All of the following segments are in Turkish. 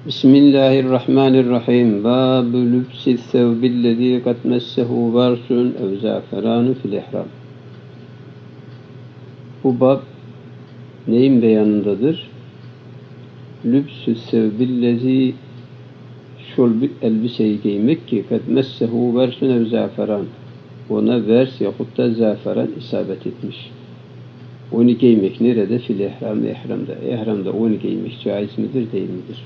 Bismillahirrahmanirrahim. Bâb-ı lübsi sevbillezî kad messehu varsun ev zâferânu fil ihram. Bu bab neyin beyanındadır? Lübsü sevbillezî şol bir elbiseyi giymek ki kad messehu varsun ev zâferân. Ona vers yahut da zâferan isabet etmiş. Onu giymek nerede? Fil ihram, ihramda. İhramda onu giymek caiz midir, değil midir?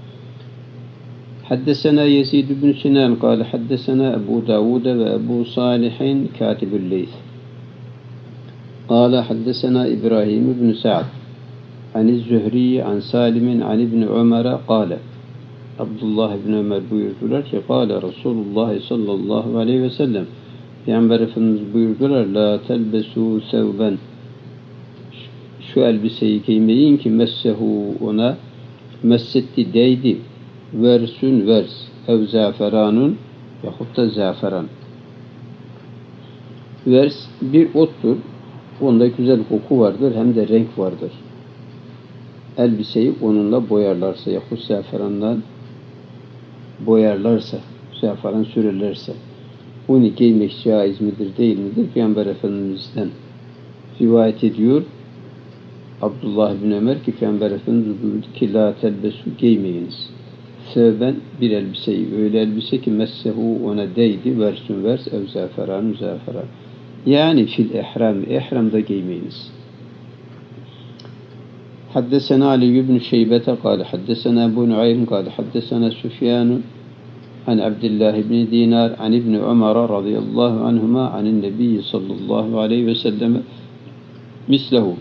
حدثنا يزيد بن سنان قال حدثنا أبو داود وأبو صالح كاتب الليث قال حدثنا إبراهيم بن سعد عن الزهري عن سالم عن ابن عمر قال Abdullah ibn Ömer buyurdular ki قال Resulullah sallallahu aleyhi ve sellem Peygamber Efendimiz buyurdular la telbesu sevben şu elbiseyi giymeyin ki messehu ona messetti değdi versün vers ev zaferanun yahut da zaferan. Vers bir ottur. Onda güzel koku vardır hem de renk vardır. Elbiseyi onunla boyarlarsa yahut zaferanla boyarlarsa, zaferan sürerlerse onu giymek caiz midir, değil midir? Peygamber Efendimiz'den rivayet ediyor. Abdullah bin Ömer ki Peygamber Efendimiz buyurdu ki la telbesu giymeyiniz. Sevben bir elbiseyi, öyle elbise ki messehu ona değdi, versün vers, ev zaferan, zaferan. Yani fil ihram, ihramda giymeyiniz. Haddesena Ali ibn Şeybete kâle, haddesena Ebu Nuaym kâle, haddesena Süfyan an Abdullah ibn Dinar, an ibn Ömer radıyallahu anhuma, anin Nebi sallallahu aleyhi ve sellem mislehu.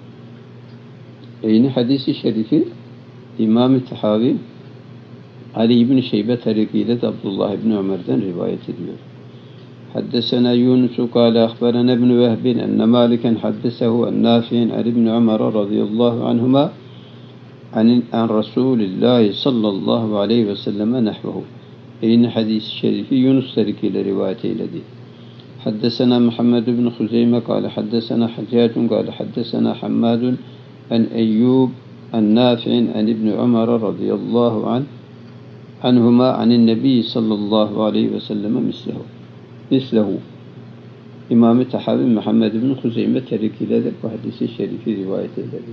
Yine hadisi şerifi İmam-ı Tahavi Ali ibn Şeybe tarikiyle de Abdullah ibn Ömer'den rivayet ediyor. Haddesena Yunus kâle ahberena ibn Vehbin enne Maliken haddesehu en Nafi'in an ibn Ömer radıyallahu anhuma an Resulillahi sallallahu aleyhi ve selleme nehvehu. Yine hadis-i şerifi Yunus tarikiyle rivayet eyledi. Haddesena Muhammed ibn Huzeyme kâle haddesena Haccacun kâle haddesena Hammadun en Eyyub en Nafi'in an ibn Ömer radıyallahu anhuma anin Nebi sallallahu aleyhi ve selleme mislehu. İmam-ı Tahavi Muhammed bin Huzeyme terikiyle de bu hadisi şerifi rivayet edildi.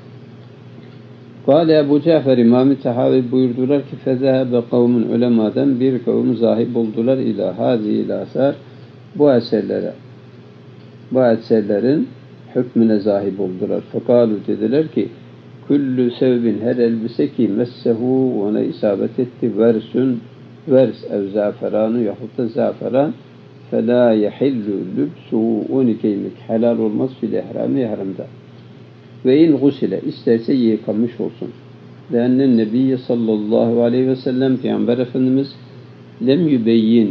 Kâle Ebu Cafer İmam-ı Tahavi buyurdular ki fezehebe kavmun ulemadan bir kavim zahib oldular ila hazi asar bu eserlere. Bu eserlerin hükmüne zahib oldular. Fekalu dediler ki Küllü sevbin her elbise ki messehu ona isabet etti versün vers ev zaferanu yahut da zaferan felâ yehillu lübsuhu onu giymek helal olmaz fil ihrami ihramda. Ve in gusile isterse yıkanmış olsun. Lennen Nebiyye sallallahu aleyhi ve sellem Peygamber Efendimiz lem yübeyyin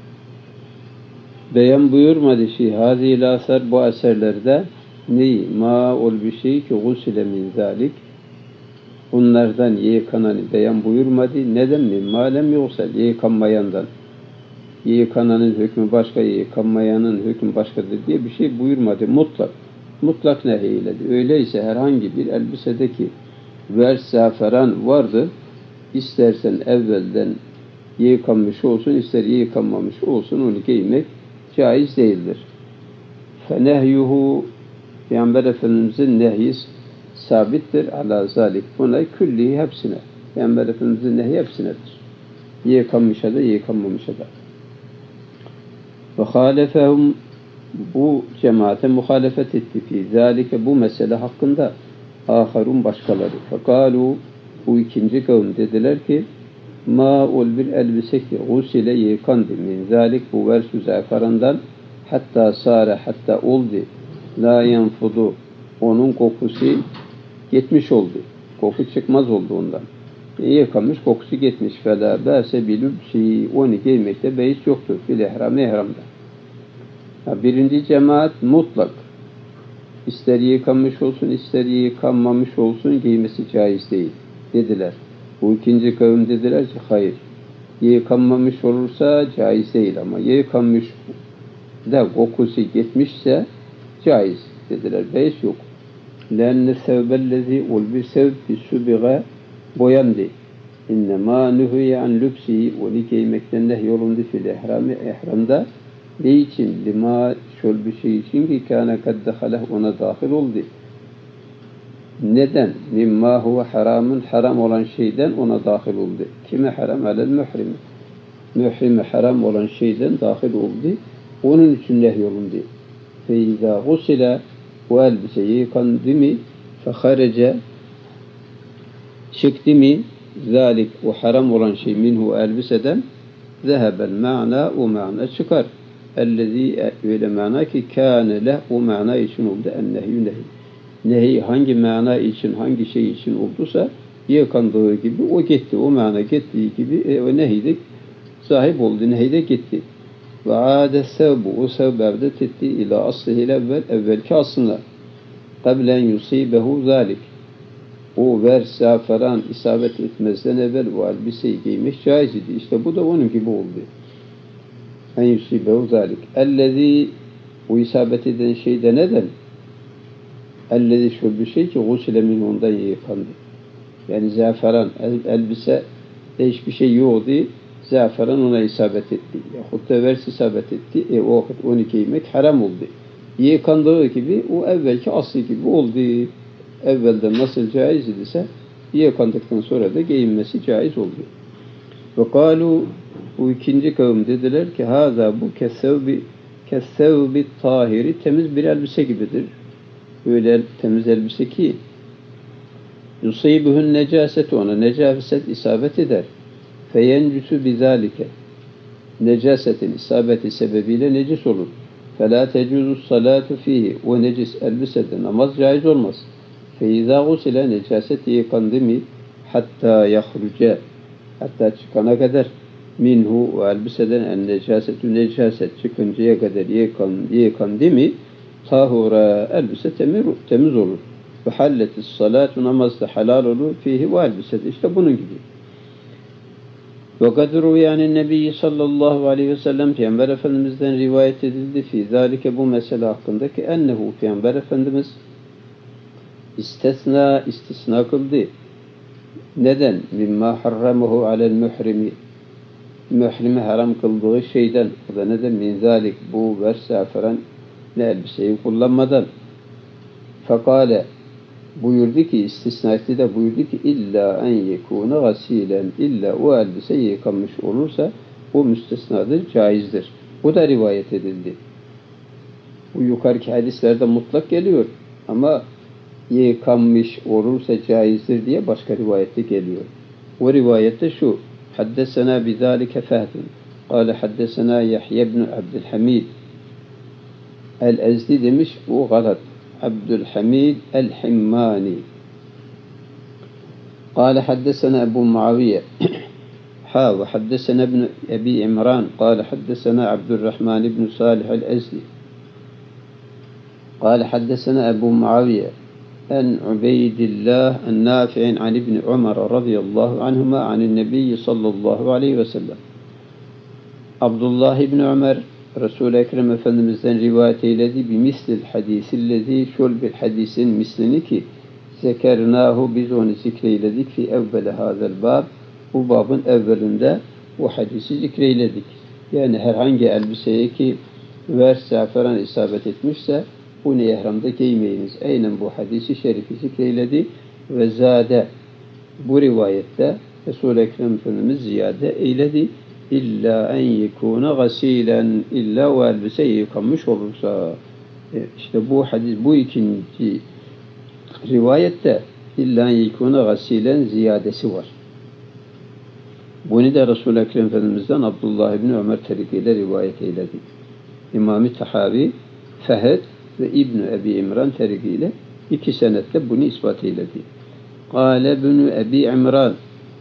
beyan buyurmadı fi hazîl asar bu eserlerde neyi? Ma ol bir şey ki gusile min zalik bunlardan yıkananı beyan buyurmadı. Neden mi? Malem yoksa yıkanmayandan. Yıkananın hükmü başka, yıkanmayanın hükmü başkadır diye bir şey buyurmadı. Mutlak. Mutlak nehiyledi. Öyleyse herhangi bir elbisedeki vers zaferan vardı. İstersen evvelden yıkanmış olsun, ister yıkanmamış olsun onu giymek caiz değildir. Fenehyuhu Peygamber Efendimiz'in nehyi sabittir ala zalik. Buna külli hepsine. Peygamber Efendimiz'in nehyi hepsinedir. Yıkanmışa da yıkanmamışa da. Ve halefehum bu cemaate muhalefet etti fi zalike bu mesele hakkında aharun başkaları. Fekalu bu ikinci kavim dediler ki ma ol bir elbise ki gusile yıkandı min zalik bu versü zaferandan hatta sare hatta oldu la yenfudu onun kokusu gitmiş oldu. Koku çıkmaz oldu ondan. Yıkanmış kokusu gitmiş. Fela bâse bilübsi onu giymekte beis yoktur. Fil ihram ihramda. Birinci cemaat mutlak. İster yıkanmış olsun ister yıkanmamış olsun giymesi caiz değil dediler. Bu ikinci kavim dediler ki hayır. Yıkanmamış olursa caiz değil ama yıkanmış da kokusu gitmişse caiz dediler. Beis yok. Lenne sevbellezi ol bir sevb bir sübiga boyandı. İnnemâ nühüye an lübsihi, onu giymekten nehyolundu fil ihrami, ihramda. Ne için? Lima, şöyle bir şey için ki kâne kad dehaleh, ona dahil oldu. Neden? Mimma huve haramun, haram olan şeyden ona dahil oldu. Kime haram? Alel mührimi. Mührime haram olan şeyden dahil oldu. Onun için nehyolundu. Feyza gusile, o elbiseyi yıkandı mı? Feharece, çıktı mı? Zalik, o haram olan şey minhu elbiseden zehebel ma'na, o ma'na çıkar. Ellezî, öyle mana ki kâne leh, o mana için oldu. Ennehyü nehy. Nehy hangi mana için, hangi şey için olduysa yıkandığı gibi o gitti. O mana gittiği gibi o nehyde sahip oldu. Nehyde gitti. Ve âde sevbu, o sevb evdet etti ila aslihil evvelki aslına. Kablen yusibehu zalik. O zaferan isabet etmezden evvel o elbiseyi giymek caiz idi. İşte bu da onun gibi oldu. En yusibehu zalik. Ellezî, o isabet eden şey de neden? Ellezî, şu bir şey ki gusile min, ondan yıkandı. Yani zaferan elbise hiçbir şey yoktu. Zaferan ona isabet etti. Yahut da vers isabet etti. O vakit onu giymek haram oldu. Yıkandığı gibi o evvelki aslı gibi oldu. Evvelden nasıl caiz idiyse yıkandıktan sonra da giyinmesi caiz oldu. Ve kâlu, bu ikinci kavim dediler ki hâzâ, bu kessevbi tahiri, temiz bir elbise gibidir. Öyle temiz elbise ki yusibuhun necaset, ona necaset isabet eder. Feyencüsü bizalike, necasetin isabeti sebebiyle necis olur. Fela tecuzu salatu fihi, o necis elbisede namaz caiz olmaz. Feyza gusile, necaset yıkandı mı hatta yahruce, hatta çıkana kadar minhu, o elbiseden en necasetü, necaset çıkıncaya kadar yıkandı mı tahura, elbise temiz olur. Ve halletis salatu, namaz da halal olur fihi, o elbisede. İşte bunun gibi. Ve kadru, yani Nebi sallallahu aleyhi ve sellem, Peygamber Efendimiz'den rivayet edildi fi zalike, bu mesele hakkındaki ennehu, Peygamber Efendimiz istisna kıldı. Neden? Mimma harramuhu alel mührimi, mührimi haram kıldığı şeyden. O da neden? Min zalik, bu versaferan, ne elbiseyi kullanmadan. Fekale, buyurdu ki, istisna etti de buyurdu ki illa en yekûne gasilen, illa o elbise yıkanmış olursa o müstesnadır, caizdir. Bu da rivayet edildi. Bu yukarıki hadislerde mutlak geliyor ama yıkanmış olursa caizdir diye başka rivayette geliyor. O rivayette şu: haddesena bizalike Fehdun kâle haddesena Yahya ibn Abdülhamid el-Ezdi demiş, o galat. Abdülhamid el-Himmani قال حدثنا أبو معاوية وحدثنا ابن أبي عمران قال حدثنا عبد الرحمن بن صالح الأزدي قال حدثنا أبو معاوية عن عبيد الله النافع عن ابن عمر رضي الله عنهما عن النبي صلى الله عليه وسلم. Abdullah ibn Ömer Resul-i Ekrem Efendimiz'den rivayet eyledi bimislil hadisillezi, şöyle bir hadisin mislini ki zekernahu, biz onu zikreyledik fi evveli hazel bab, bu babın evvelinde o hadisi zikreyledik. Yani herhangi elbiseye ki zaferan isabet etmişse bunu ihramda giymeyiniz. Aynen bu hadisi şerifi zikreyledik ve zade, bu rivayette Resul-i Ekrem Efendimiz ziyade eyledi. İlla en yekûne gasilen, illa o elbise yıkanmış olursa. İşte bu hadis, bu ikinci rivayette illa en yekûne gasilen ziyadesi var. Bunu da Resul-i Ekrem Efendimiz'den Abdullah ibn Ömer terikiyle rivayet eyledi. İmam-ı Tahavi, Fehd ve İbn Ebi İmran terikiyle iki senette bunu ispat eyledi. Kâle ibn Ebi İmran,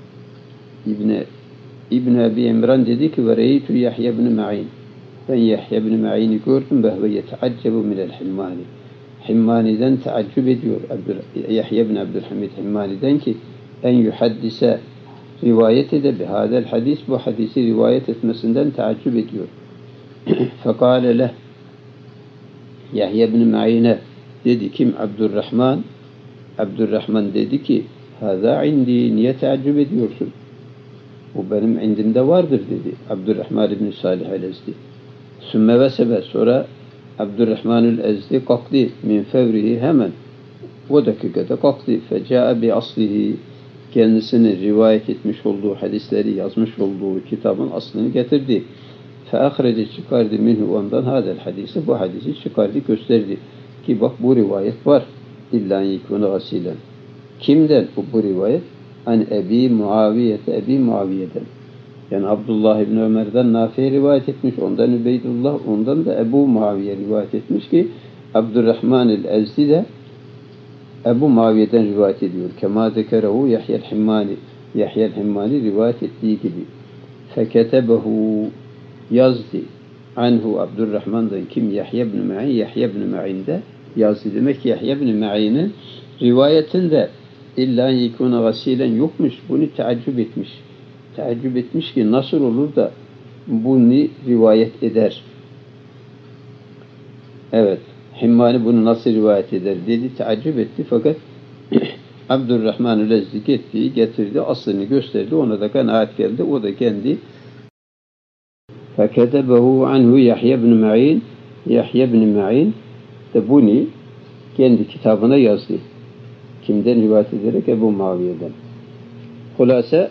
İbn Ebi İmran dedi ki ve reytu Yahya ibn Ma'in, ben Yahya ibn Ma'in'i gördüm ve huve yeteaccebu minel Himmani, Himmani'den teaccüp ediyor. Yahya ibn Abdülhamid Himmani'den ki en yuhaddise, rivayet ede bihadel hadis, bu hadisi rivayet etmesinden teaccüp ediyor. Fekale leh, Yahya ibn Ma'in'e dedi, kim? Abdurrahman dedi ki hâzâ indi, niye teaccüp ediyorsun? Bu benim indimde vardır dedi Abdurrahman ibn Salih el-Ezdi. Sümme ve sebe, sonra Abdurrahmanül Ezdi kalktı min fevrihi, hemen o dakikada kalktı. Feca'a bi aslihi, kendisini rivayet etmiş olduğu hadisleri yazmış olduğu kitabın aslını getirdi. Feahrece, çıkardı minhu, ondan hadel hadisi, bu hadisi çıkardı, gösterdi. Ki bak, bu rivayet var. İlla yekûne gasilen. Kimden bu rivayet? An Ebi Muaviye'den. Yani Abdullah İbni Ömer'den Nafi rivayet etmiş, ondan Übeydullah, ondan da Ebu Muaviye rivayet etmiş ki Abdurrahman el-Ezdi de Ebu Muaviye'den rivayet ediyor. Kema zekerehu Yahya el-Himmani rivayet ettiği gibi. Feketebehu, yazdı. Anhu, Abdurrahman'dan kim? Yahya ibn Ma'in'de yazdı. Demek ki Yahya ibn Ma'in'in rivayetinde illa yekûne gasilen yokmuş. Bunu teaccüp etmiş. Teaccüp etmiş ki nasıl olur da bunu rivayet eder? Evet. Himmani bunu nasıl rivayet eder dedi. Teaccüp etti. Fakat Abdurrahman el-Ezdi getirdi. Aslını gösterdi. Ona da kanaat geldi. O da kendi فَكَتَبَهُ عَنْهُ Yahya ibn Ma'in de bunu kendi kitabına yazdı. Kimden rivayet ederek? Ebu Muaviye'den. Hulasa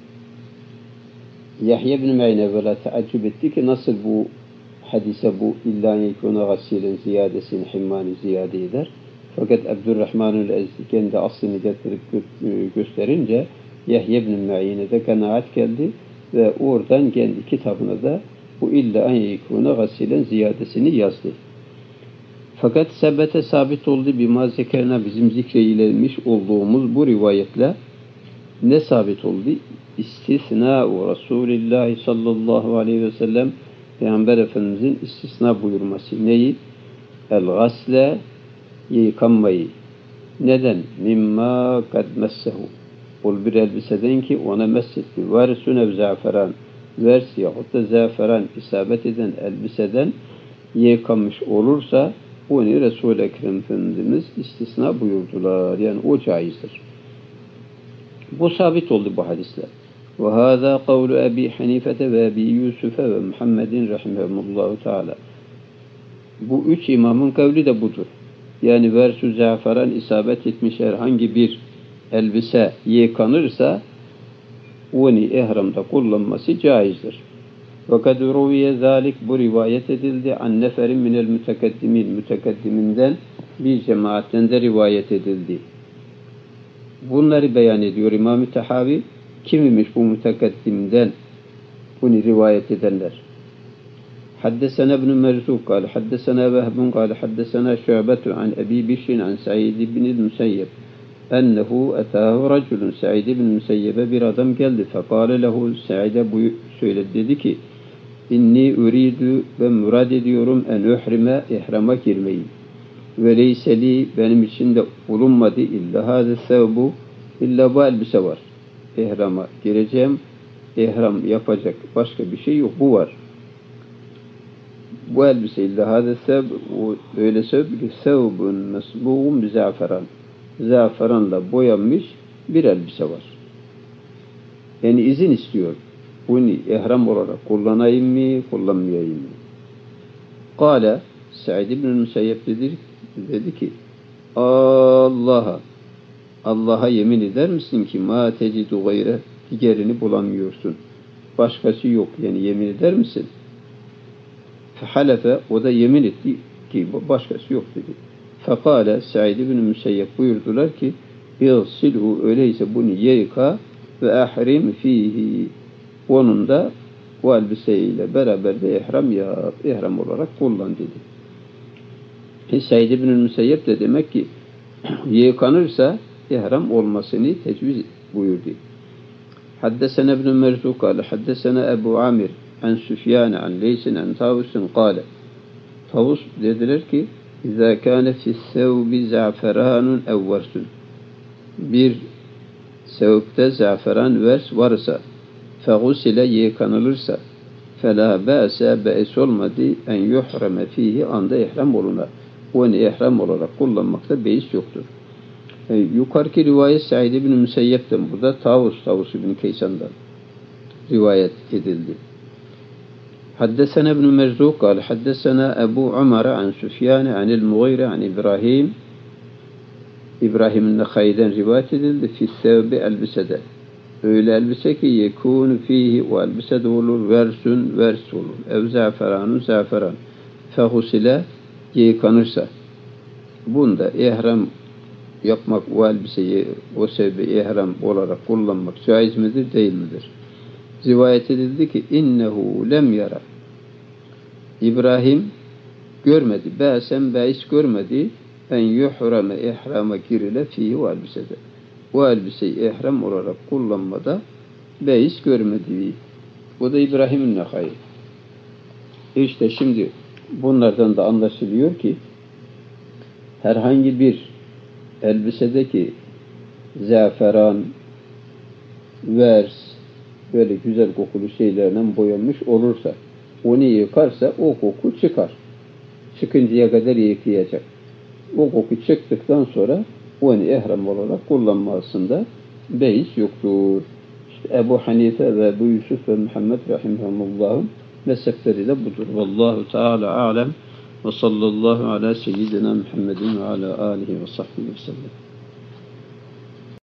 Yahya ibn Ma'in evvela teaccüp etti ki nasıl bu hadise bu illa yekûne gasilen ziyadesini Himmani ziyade eder. Fakat Abdurrahmanül Ezdi kendi aslını getirip gösterince Yahya ibn Ma'in'e de kanaat geldi ve oradan kendi kitabına da bu illa en yekûne gasilen ziyadesini yazdı. Fakat sebete sabit oldu bima zekerna, bizim zikreylemiş olduğumuz bu rivayetle ne sabit oldu? İstisna-u Resulullah sallallahu aleyhi ve sellem, Peygamber Efendimizin istisna buyurması. Neyi? El-gasle, yıkanmayı. Neden? Mimma kad messehu. Ol bir elbiseden ki ona messetti. Versun ev zaferan. Vers yahut da zaferan isabet eden elbiseden yıkanmış olursa onu Resul-i Ekrem Efendimiz istisna buyurdular. Yani o caizdir. Bu sabit oldu bu hadisler. Ve hâzâ kavlu Ebi Hanifete ve Ebi Yusuf'e ve Muhammedin rahimehumullahu teâlâ. Bu üç imamın kavli de budur. Yani versu zaferan isabet etmiş herhangi bir elbise yıkanırsa onu ihramda kullanması caizdir. Fakat ruviye zalik, bu rivayet edildi an neferin minel mütekeddiminden bir cemaatten de rivayet edildi. Bunları beyan ediyor İmam-ı Tahavi. Kimmiş bu mütekeddimden bunu rivayet edenler? Haddesena ibn Merzuk kâle haddesena Vehbun kâle haddesena Şu'betu an Ebi Bişrin an Sa'id ibn Musayyeb ennehu etâhu raculun, Sa'id ibn Musayyeb'e bir adam geldi. Fekâle lehu, Sa'id'e söyledi, dedi ki İnni uridu, ve murad ediyorum en uhrime, ihrama girmeyi. Ve leyseli, benim için de bulunmadı illa hâze sevbu, illa bu elbise var. İhrama gireceğim, ihram yapacak başka bir şey yok, bu var. Bu elbise illa hâze sevbu, öyle sevbu ki sevbun mesbuğun bi zaferan. Zaferanla boyanmış bir elbise var. Yani izin istiyor. Bunu ihram olarak kullanayım mı, kullanmayayım mı? Kâle, Sa'id ibn Musayyeb dedi ki, Allah'a yemin eder misin ki ma tecidu gayre, diğerini bulamıyorsun. Başkası yok, yani yemin eder misin? Fehalefe, o da yemin etti ki başkası yok dedi. Fekale, Sa'id ibn Musayyeb buyurdular ki, İğsilhu, öyleyse bunu yıka ve ahrim fihi. Onun da o elbiseyle beraber de ihram yap, ihram olarak kullan dedi. Sa'id ibn Musayyeb de demek ki yıkanırsa ihram olmasını tecviz buyurdu. Haddesena ibn Merzuk kâle haddesena Ebu Amir an Süfyan an Leysin an Tavus'un kâle. Tavus dediler ki İzâ kâne fissevbi za'ferânun evversun. Bir sevpte zaferan vers varsa fegusile yıkanılırsa felâ be'es olmadı en yuhreme fihi, anda ihram oluna. Onu ihram olarak kullanmakta beis yoktur. Yukarıki rivayet Sa'id ibn Musayyeb'den, burada Tavus ibn Kaysan'dan. rivayet edildi. Haddesena İbn Merzuk قال حدثنا أبو عمر عن سفيان عن المغيرة عن إبراهيم İbrahim'in Nakai'den rivayet edildi. Fissevbi elbisede. Öyle elbise ki yekûnü fihi o elbisede olur. Versun vers olur. Ev zaferanun zaferan. Fehusile yıkanırsa. Bunda ihram yapmak, o elbiseyi o sebebi ihram olarak kullanmak caiz midir, değil midir? Rivayet edildi ki innehu lem yara. İbrahim görmedi. Ba'sen ba'is görmedi. En yuhrame ihrama girile fihi o elbisede. O elbiseyi ihram olarak kullanmada beis görmedi. Bu da İbrahim'in Nakai. İşte şimdi bunlardan da anlaşılıyor ki herhangi bir elbisedeki zaferan, vers, böyle güzel kokulu şeylerle boyanmış olursa, onu yıkarsa o koku çıkar. Çıkıncaya kadar yıkayacak. O koku çıktıktan sonra onu ihram olarak kullanmasında beis yoktur. İşte Ebu Hanife ve Ebu Yusuf ve Muhammed rahimahullah'ın mezhepleri de budur. Vallahu Teala alem ve sallallahu ala seyyidina Muhammedin ve ala alihi ve sahbihi ve sellem.